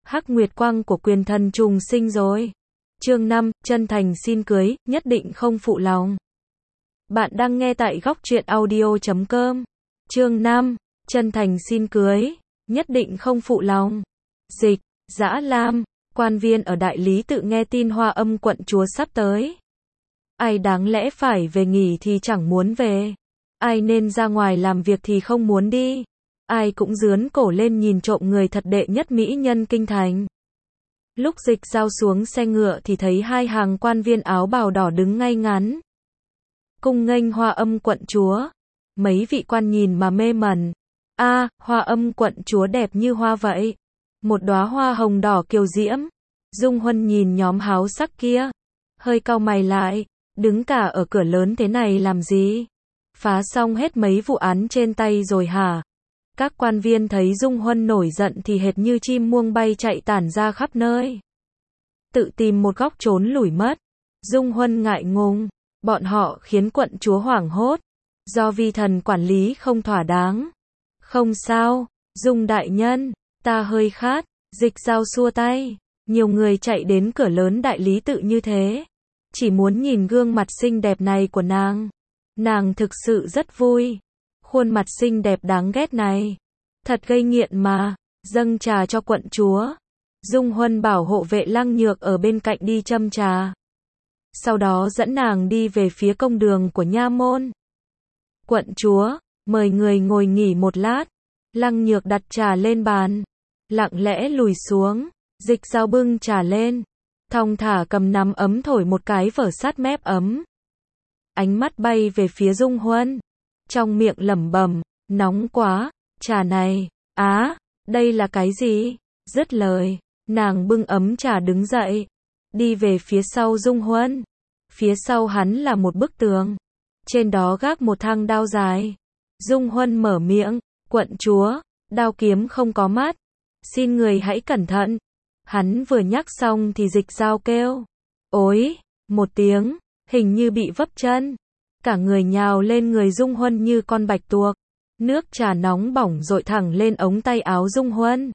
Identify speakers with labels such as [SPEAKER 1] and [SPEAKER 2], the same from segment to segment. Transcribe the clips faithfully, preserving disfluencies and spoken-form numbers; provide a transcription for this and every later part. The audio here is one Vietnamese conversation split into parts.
[SPEAKER 1] Hắc Nguyệt Quang của quyền thần trùng sinh rồi. Chương năm, chân thành xin cưới, nhất định không phụ lòng. Bạn đang nghe tại góc truyện audio chấm com. Chương năm, chân thành xin cưới, nhất định không phụ lòng. Dịch, Dã Lam, quan viên ở đại lý tự nghe tin Hoa Âm quận chúa sắp tới. Ai đáng lẽ phải về nghỉ thì chẳng muốn về. Ai nên ra ngoài làm việc thì không muốn đi. Ai cũng dướn cổ lên nhìn trộm người thật đệ nhất mỹ nhân kinh thành. Lúc Dịch Dao xuống xe ngựa thì thấy hai hàng quan viên áo bào đỏ đứng ngay ngắn. Cung nghênh Hoa Âm quận chúa. Mấy vị quan nhìn mà mê mẩn. A, à, Hoa Âm quận chúa đẹp như hoa vậy. Một đóa hoa hồng đỏ kiều diễm. Dung Huân nhìn nhóm háo sắc kia, hơi cau mày lại, đứng cả ở cửa lớn thế này làm gì? Phá xong hết mấy vụ án trên tay rồi hả? Các quan viên thấy Dung Huân nổi giận thì hệt như chim muông bay chạy tản ra khắp nơi. Tự tìm một góc trốn lủi mất. Dung Huân ngại ngùng, bọn họ khiến quận chúa hoảng hốt, do vi thần quản lý không thỏa đáng. Không sao, Dung đại nhân, ta hơi khát. Dịch Dao xua tay, nhiều người chạy đến cửa lớn đại lý tự như thế, chỉ muốn nhìn gương mặt xinh đẹp này của nàng. Nàng thực sự rất vui. Khuôn mặt xinh đẹp đáng ghét này, thật gây nghiện mà. Dâng trà cho quận chúa. Dung Huân bảo hộ vệ Lăng Nhược ở bên cạnh đi châm trà. Sau đó dẫn nàng đi về phía công đường của nha môn. Quận chúa, mời người ngồi nghỉ một lát. Lăng Nhược đặt trà lên bàn, lặng lẽ lùi xuống. Dịch Dao bưng trà lên, thong thả cầm nắm ấm thổi một cái vở sát mép ấm. Ánh mắt bay về phía Dung Huân, trong miệng lẩm bẩm, nóng quá, trà này, á, đây là cái gì? Dứt lời, nàng bưng ấm trà đứng dậy, đi về phía sau Dung Huân. Phía sau hắn là một bức tường, trên đó gác một thang đao dài. Dung Huân mở miệng, quận chúa, đao kiếm không có mắt, xin người hãy cẩn thận. Hắn vừa nhắc xong thì Dịch Dao kêu, ối, một tiếng, hình như bị vấp chân. Cả người nhào lên người Dung Huân như con bạch tuộc. Nước trà nóng bỏng dội thẳng lên ống tay áo Dung Huân.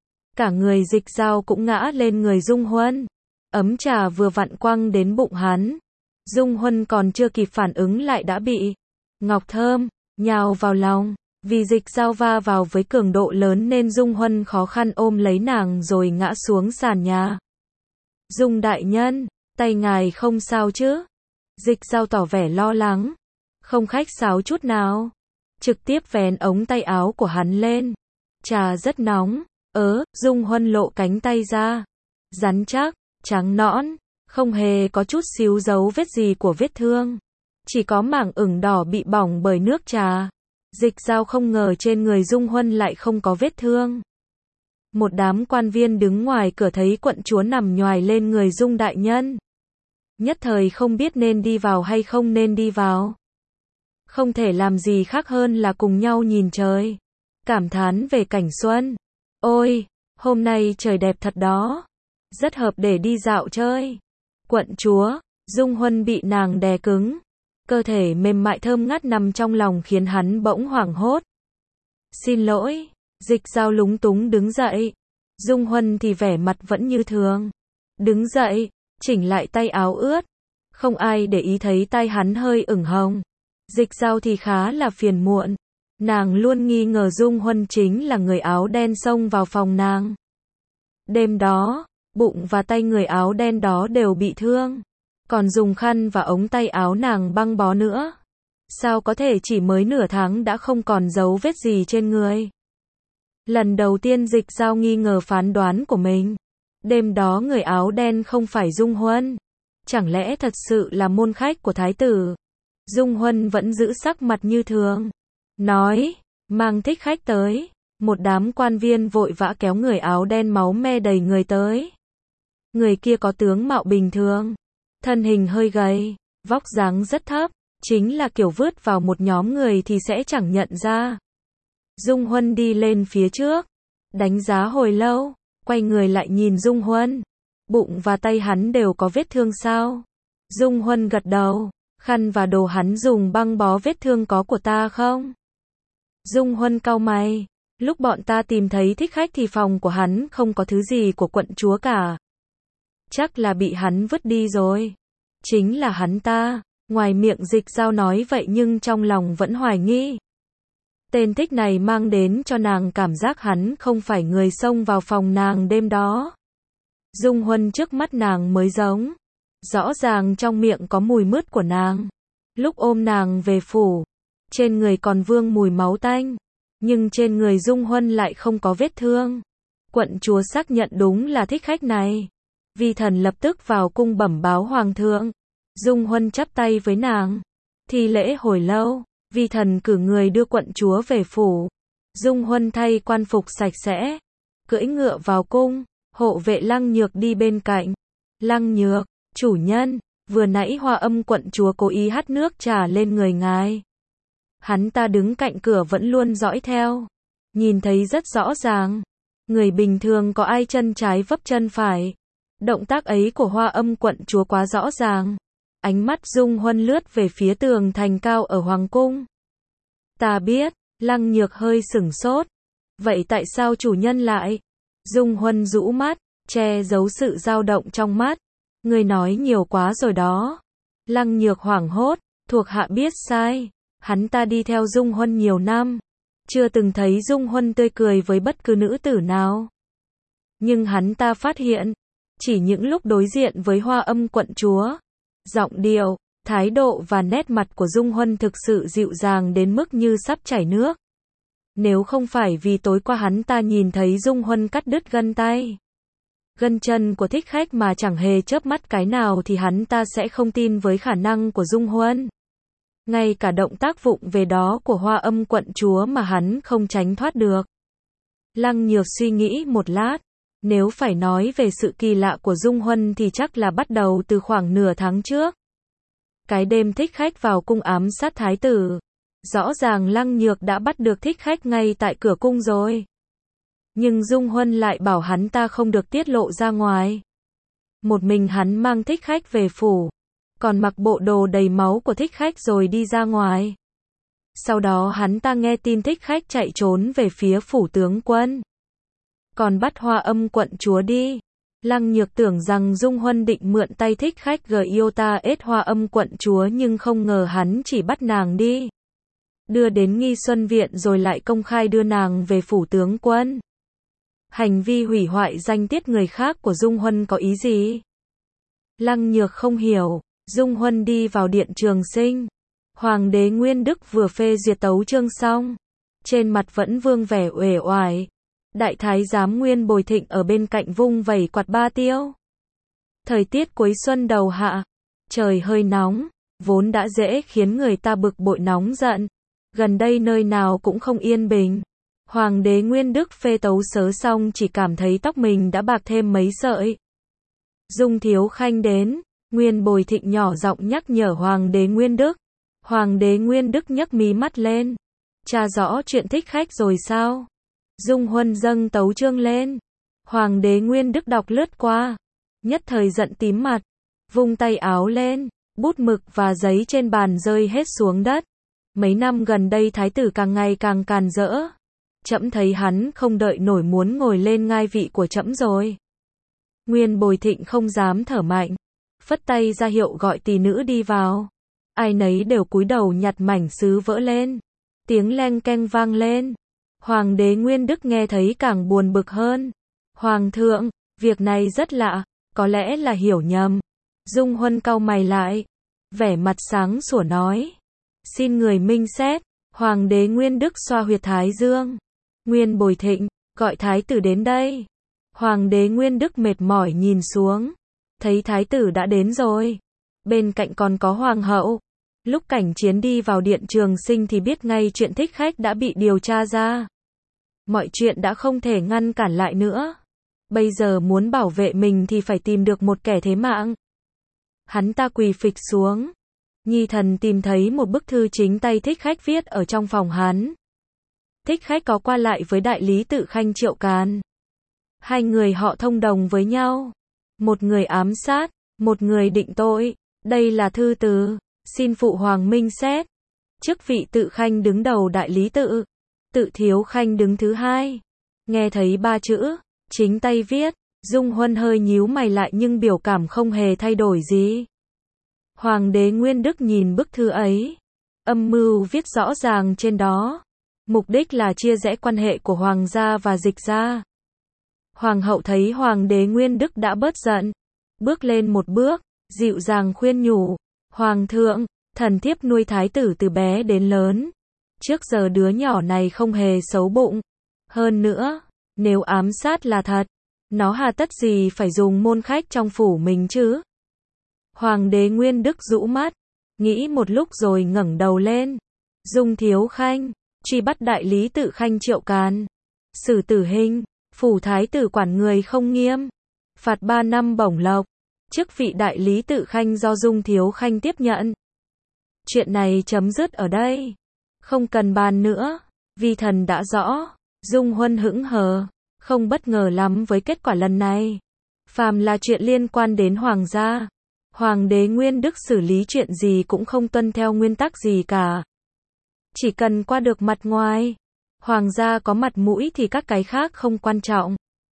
[SPEAKER 1] Cả người Dịch Dao cũng ngã lên người Dung Huân. Ấm trà vừa vặn quăng đến bụng hắn. Dung Huân còn chưa kịp phản ứng lại đã bị Ngọc Thơm nhào vào lòng. Vì Dịch Dao va vào với cường độ lớn nên Dung Huân khó khăn ôm lấy nàng rồi ngã xuống sàn nhà. Dung đại nhân, tay ngài không sao chứ? Dịch Dao tỏ vẻ lo lắng, không khách sáo chút nào, trực tiếp vén ống tay áo của hắn lên. Trà rất nóng. Ớ, Dung Huân lộ cánh tay ra, rắn chắc, trắng nõn, không hề có chút xíu dấu vết gì của vết thương, chỉ có mảng ửng đỏ bị bỏng bởi nước trà. Dịch Dao không ngờ trên người Dung Huân lại không có vết thương. Một đám quan viên đứng ngoài cửa thấy quận chúa nằm nhoài lên người Dung đại nhân, nhất thời không biết nên đi vào hay không nên đi vào. Không thể làm gì khác hơn là cùng nhau nhìn trời, cảm thán về cảnh xuân. Ôi, hôm nay trời đẹp thật đó, rất hợp để đi dạo chơi. Quận chúa, Dung Huân bị nàng đè cứng, cơ thể mềm mại thơm ngát nằm trong lòng khiến hắn bỗng hoảng hốt. Xin lỗi. Dịch Dao lúng túng đứng dậy. Dung Huân thì vẻ mặt vẫn như thường, đứng dậy, chỉnh lại tay áo ướt. Không ai để ý thấy tay hắn hơi ửng hồng. Dịch Dao thì khá là phiền muộn. Nàng luôn nghi ngờ Dung Huân chính là người áo đen xông vào phòng nàng. Đêm đó, bụng và tay người áo đen đó đều bị thương, còn dùng khăn và ống tay áo nàng băng bó nữa. Sao có thể chỉ mới nửa tháng đã không còn dấu vết gì trên người? Lần đầu tiên Dịch Dao nghi ngờ phán đoán của mình. Đêm đó người áo đen không phải Dung Huân. Chẳng lẽ thật sự là môn khách của thái tử? Dung Huân vẫn giữ sắc mặt như thường, nói, mang thích khách tới. Một đám quan viên vội vã kéo người áo đen máu me đầy người tới. Người kia có tướng mạo bình thường, thân hình hơi gầy, vóc dáng rất thấp, chính là kiểu vứt vào một nhóm người thì sẽ chẳng nhận ra. Dung Huân đi lên phía trước, đánh giá hồi lâu, quay người lại nhìn Dung Huân. Bụng và tay hắn đều có vết thương sao? Dung Huân gật đầu, khăn và đồ hắn dùng băng bó vết thương có của ta không? Dung Huân cau mày, Lúc bọn ta tìm thấy thích khách thì phòng của hắn không có thứ gì của quận chúa cả. Chắc là bị hắn vứt đi rồi. Chính là hắn ta. Ngoài miệng Dịch Dao nói vậy nhưng trong lòng vẫn hoài nghi. Tên thích này mang đến cho nàng cảm giác hắn không phải người xông vào phòng nàng đêm đó. Dung Huân trước mắt nàng mới giống. Rõ ràng trong miệng có mùi mướt của nàng. Lúc ôm nàng về phủ, trên người còn vương mùi máu tanh. Nhưng trên người Dung Huân lại không có vết thương. Quận chúa xác nhận đúng là thích khách này. Vi thần lập tức vào cung bẩm báo hoàng thượng. Dung Huân chắp tay với nàng. Thi lễ hồi lâu, vi thần cử người đưa quận chúa về phủ. Dung Huân thay quan phục sạch sẽ, cưỡi ngựa vào cung, hộ vệ Lăng Nhược đi bên cạnh. Lăng Nhược, chủ nhân, vừa nãy Hoa Âm quận chúa cố ý hắt nước trà lên người ngài. Hắn ta đứng cạnh cửa vẫn luôn dõi theo. Nhìn thấy rất rõ ràng. Người bình thường có ai chân trái vấp chân phải. Động tác ấy của Hoa Âm quận chúa quá rõ ràng. Ánh mắt Dung Huân lướt về phía tường thành cao ở Hoàng cung. Ta biết, Lăng Nhược hơi sửng sốt. Vậy tại sao chủ nhân lại? Dung Huân rũ mắt, che giấu sự dao động trong mắt. Người nói nhiều quá rồi đó. Lăng Nhược hoảng hốt, thuộc hạ biết sai. Hắn ta đi theo Dung Huân nhiều năm. Chưa từng thấy Dung Huân tươi cười với bất cứ nữ tử nào. Nhưng hắn ta phát hiện, chỉ những lúc đối diện với Hoa Âm quận chúa, giọng điệu, thái độ và nét mặt của Dung Huân thực sự dịu dàng đến mức như sắp chảy nước. Nếu không phải vì tối qua hắn ta nhìn thấy Dung Huân cắt đứt gân tay, gân chân của thích khách mà chẳng hề chớp mắt cái nào thì hắn ta sẽ không tin với khả năng của Dung Huân. Ngay cả động tác vụng về đó của Hoa Âm quận chúa mà hắn không tránh thoát được. Lăng Nhược suy nghĩ một lát. Nếu phải nói về sự kỳ lạ của Dung Huân thì chắc là bắt đầu từ khoảng nửa tháng trước. Cái đêm thích khách vào cung ám sát thái tử. Rõ ràng Lăng Nhược đã bắt được thích khách ngay tại cửa cung rồi. Nhưng Dung Huân lại bảo hắn ta không được tiết lộ ra ngoài. Một mình hắn mang thích khách về phủ. Còn mặc bộ đồ đầy máu của thích khách rồi đi ra ngoài. Sau đó hắn ta nghe tin thích khách chạy trốn về phía phủ tướng quân. Còn bắt Hoa Âm quận chúa đi. Lăng Nhược tưởng rằng Dung Huân định mượn tay thích khách Giota ết Hoa Âm quận chúa nhưng không ngờ hắn chỉ bắt nàng đi. Đưa đến Nghi Xuân Viện rồi lại công khai đưa nàng về phủ tướng quân. Hành vi hủy hoại danh tiết người khác của Dung Huân có ý gì? Lăng Nhược không hiểu. Dung Huân đi vào điện Trường Sinh. Hoàng đế Nguyên Đức vừa phê duyệt tấu chương xong. Trên mặt vẫn vương vẻ uể oải. Đại thái giám Nguyên Bồi Thịnh ở bên cạnh vung vẩy quạt ba tiêu. Thời tiết cuối xuân đầu hạ, trời hơi nóng, vốn đã dễ khiến người ta bực bội nóng giận. Gần đây nơi nào cũng không yên bình. Hoàng đế Nguyên Đức phê tấu sớ xong chỉ cảm thấy tóc mình đã bạc thêm mấy sợi. Dung Thiếu Khanh đến, Nguyên Bồi Thịnh nhỏ giọng nhắc nhở Hoàng đế Nguyên Đức. Hoàng đế Nguyên Đức nhấc mí mắt lên. Tra rõ chuyện thích khách rồi sao? Dung Huân dâng tấu chương lên. Hoàng đế Nguyên Đức đọc lướt qua. Nhất thời giận tím mặt. Vung tay áo lên. Bút mực và giấy trên bàn rơi hết xuống đất. Mấy năm gần đây thái tử càng ngày càng càn rỡ. Trẫm thấy hắn không đợi nổi muốn ngồi lên ngai vị của trẫm rồi. Nguyên Bồi Thịnh không dám thở mạnh. Phất tay ra hiệu gọi tỷ nữ đi vào. Ai nấy đều cúi đầu nhặt mảnh sứ vỡ lên. Tiếng leng keng vang lên. Hoàng đế Nguyên Đức nghe thấy càng buồn bực hơn. Hoàng thượng, việc này rất lạ, có lẽ là hiểu nhầm. Dung Huân cau mày lại. Vẻ mặt sáng sủa nói. Xin người minh xét. Hoàng đế Nguyên Đức xoa huyệt thái dương. Nguyên Bồi Thịnh, gọi thái tử đến đây. Hoàng đế Nguyên Đức mệt mỏi nhìn xuống. Thấy thái tử đã đến rồi. Bên cạnh còn có hoàng hậu. Lúc Cảnh Chiến đi vào điện Trường Sinh thì biết ngay chuyện thích khách đã bị điều tra ra. Mọi chuyện đã không thể ngăn cản lại nữa. Bây giờ muốn bảo vệ mình thì phải tìm được một kẻ thế mạng. Hắn ta quỳ phịch xuống. Nhi thần tìm thấy một bức thư chính tay thích khách viết ở trong phòng hắn. Thích khách có qua lại với đại lý tự Khanh Triệu Càn. Hai người họ thông đồng với nhau. Một người ám sát, một người định tội. Đây là thư từ. Xin phụ hoàng minh xét. Chức vị tự Khanh đứng đầu đại lý tự. Tự Thiếu Khanh đứng thứ hai. Nghe thấy ba chữ, chính tay viết, Dung Huân hơi nhíu mày lại nhưng biểu cảm không hề thay đổi gì. Hoàng đế Nguyên Đức nhìn bức thư ấy. Âm mưu viết rõ ràng trên đó. Mục đích là chia rẽ quan hệ của Hoàng gia và Dịch gia. Hoàng hậu thấy Hoàng đế Nguyên Đức đã bớt giận. Bước lên một bước, dịu dàng khuyên nhủ. Hoàng thượng, thần thiếp nuôi thái tử từ bé đến lớn. Trước giờ đứa nhỏ này không hề xấu bụng. Hơn nữa, nếu ám sát là thật, nó hà tất gì phải dùng môn khách trong phủ mình chứ? Hoàng đế Nguyên Đức rũ mắt, nghĩ một lúc rồi ngẩng đầu lên. Dung Thiếu Khanh, truy bắt đại lý Tự Khanh Triệu Càn. Xử tử hình, phủ thái tử quản người không nghiêm. Phạt ba năm bổng lộc. Chức vị đại lý Tự Khanh do Dung Thiếu Khanh tiếp nhận. Chuyện này chấm dứt ở đây. Không cần bàn nữa. Vi thần đã rõ. Dung Huân hững hờ. Không bất ngờ lắm với kết quả lần này. Phàm là chuyện liên quan đến Hoàng gia. Hoàng đế Nguyên Đức xử lý chuyện gì cũng không tuân theo nguyên tắc gì cả. Chỉ cần qua được mặt ngoài. Hoàng gia có mặt mũi thì các cái khác không quan trọng.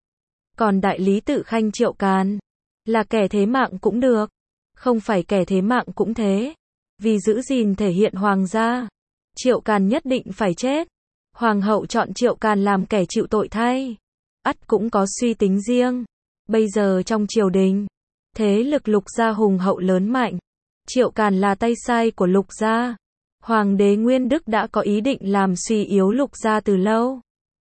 [SPEAKER 1] Còn đại lý Tự Khanh Triệu Càn, là kẻ thế mạng cũng được. Không phải kẻ thế mạng cũng thế. Vì giữ gìn thể hiện Hoàng gia, Triệu Càn nhất định phải chết. Hoàng hậu chọn Triệu Càn làm kẻ chịu tội thay. Ắt cũng có suy tính riêng. Bây giờ trong triều đình, thế lực Lục gia hùng hậu lớn mạnh. Triệu Càn là tay sai của Lục gia. Hoàng đế Nguyên Đức đã có ý định làm suy yếu Lục gia từ lâu.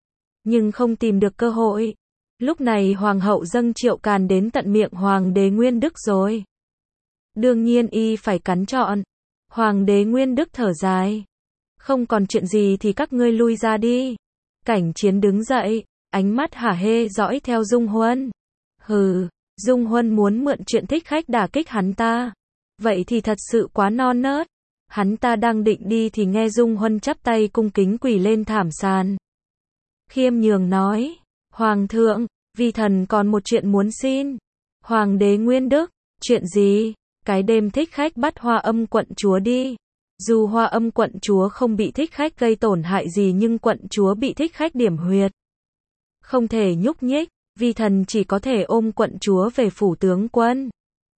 [SPEAKER 1] Nhưng không tìm được cơ hội. Lúc này Hoàng hậu dâng Triệu Càn đến tận miệng Hoàng đế Nguyên Đức rồi. Đương nhiên y phải cắn trọn. Hoàng đế Nguyên Đức thở dài. Không còn chuyện gì thì các ngươi lui ra đi. Cảnh Chiến đứng dậy, ánh mắt hả hê dõi theo Dung Huân. Hừ, Dung Huân muốn mượn chuyện thích khách đả kích hắn ta. Vậy thì thật sự quá non nớt. Hắn ta đang định đi thì nghe Dung Huân chắp tay cung kính quỳ lên thảm sàn. Khiêm nhường nói, Hoàng thượng, vi thần còn một chuyện muốn xin. Hoàng đế Nguyên Đức, chuyện gì? Cái đêm thích khách bắt Hoa Âm quận chúa đi. Dù Hoa Âm quận chúa không bị thích khách gây tổn hại gì nhưng quận chúa bị thích khách điểm huyệt. Không thể nhúc nhích, vi thần chỉ có thể ôm quận chúa về phủ tướng quân.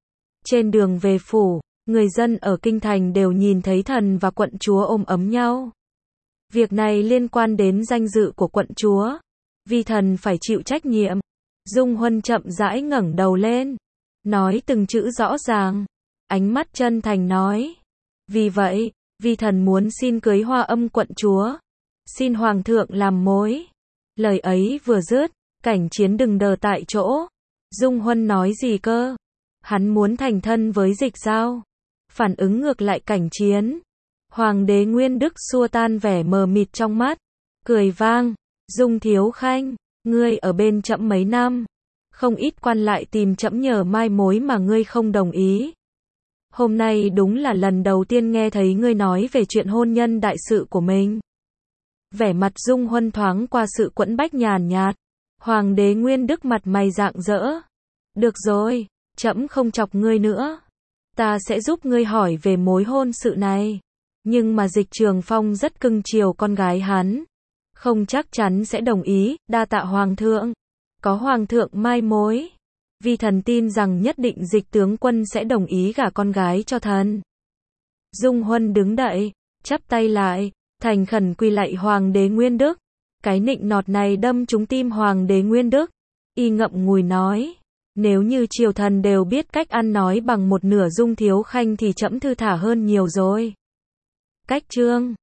[SPEAKER 1] Trên đường về phủ, người dân ở kinh thành đều nhìn thấy thần và quận chúa ôm ấm nhau. Việc này liên quan đến danh dự của quận chúa. Vi thần phải chịu trách nhiệm. Dung Huân chậm rãi ngẩng đầu lên, nói từng chữ rõ ràng, ánh mắt chân thành nói. Vì vậy, vi thần muốn xin cưới Hoa Âm quận chúa. Xin Hoàng thượng làm mối. Lời ấy vừa dứt, Cảnh Chiến đừng đờ tại chỗ. Dung Huân nói gì cơ? Hắn muốn thành thân với Dịch sao? Phản ứng ngược lại Cảnh Chiến. Hoàng đế Nguyên Đức xua tan vẻ mờ mịt trong mắt, cười vang. Dung Thiếu Khanh, ngươi ở bên trẫm mấy năm, không ít quan lại tìm trẫm nhờ mai mối mà ngươi không đồng ý. Hôm nay đúng là lần đầu tiên nghe thấy ngươi nói về chuyện hôn nhân đại sự của mình. Vẻ mặt Dung Huân thoáng qua sự quẫn bách nhàn nhạt. Hoàng đế Nguyên Đức mặt mày rạng rỡ. Được rồi, trẫm không chọc ngươi nữa. Ta sẽ giúp ngươi hỏi về mối hôn sự này. Nhưng mà Dịch Trường Phong rất cưng chiều con gái hắn. Không chắc chắn sẽ đồng ý, đa tạ Hoàng thượng. Có Hoàng thượng mai mối. Vi thần tin rằng nhất định Dịch tướng quân sẽ đồng ý gả con gái cho thần. Dung Huân đứng dậy, chắp tay lại, thành khẩn quỳ lạy Hoàng đế Nguyên Đức. Cái nịnh nọt này đâm trúng tim Hoàng đế Nguyên Đức. Y ngậm ngùi nói, nếu như triều thần đều biết cách ăn nói bằng một nửa Dung Thiếu Khanh thì trẫm thư thả hơn nhiều rồi. Cách chương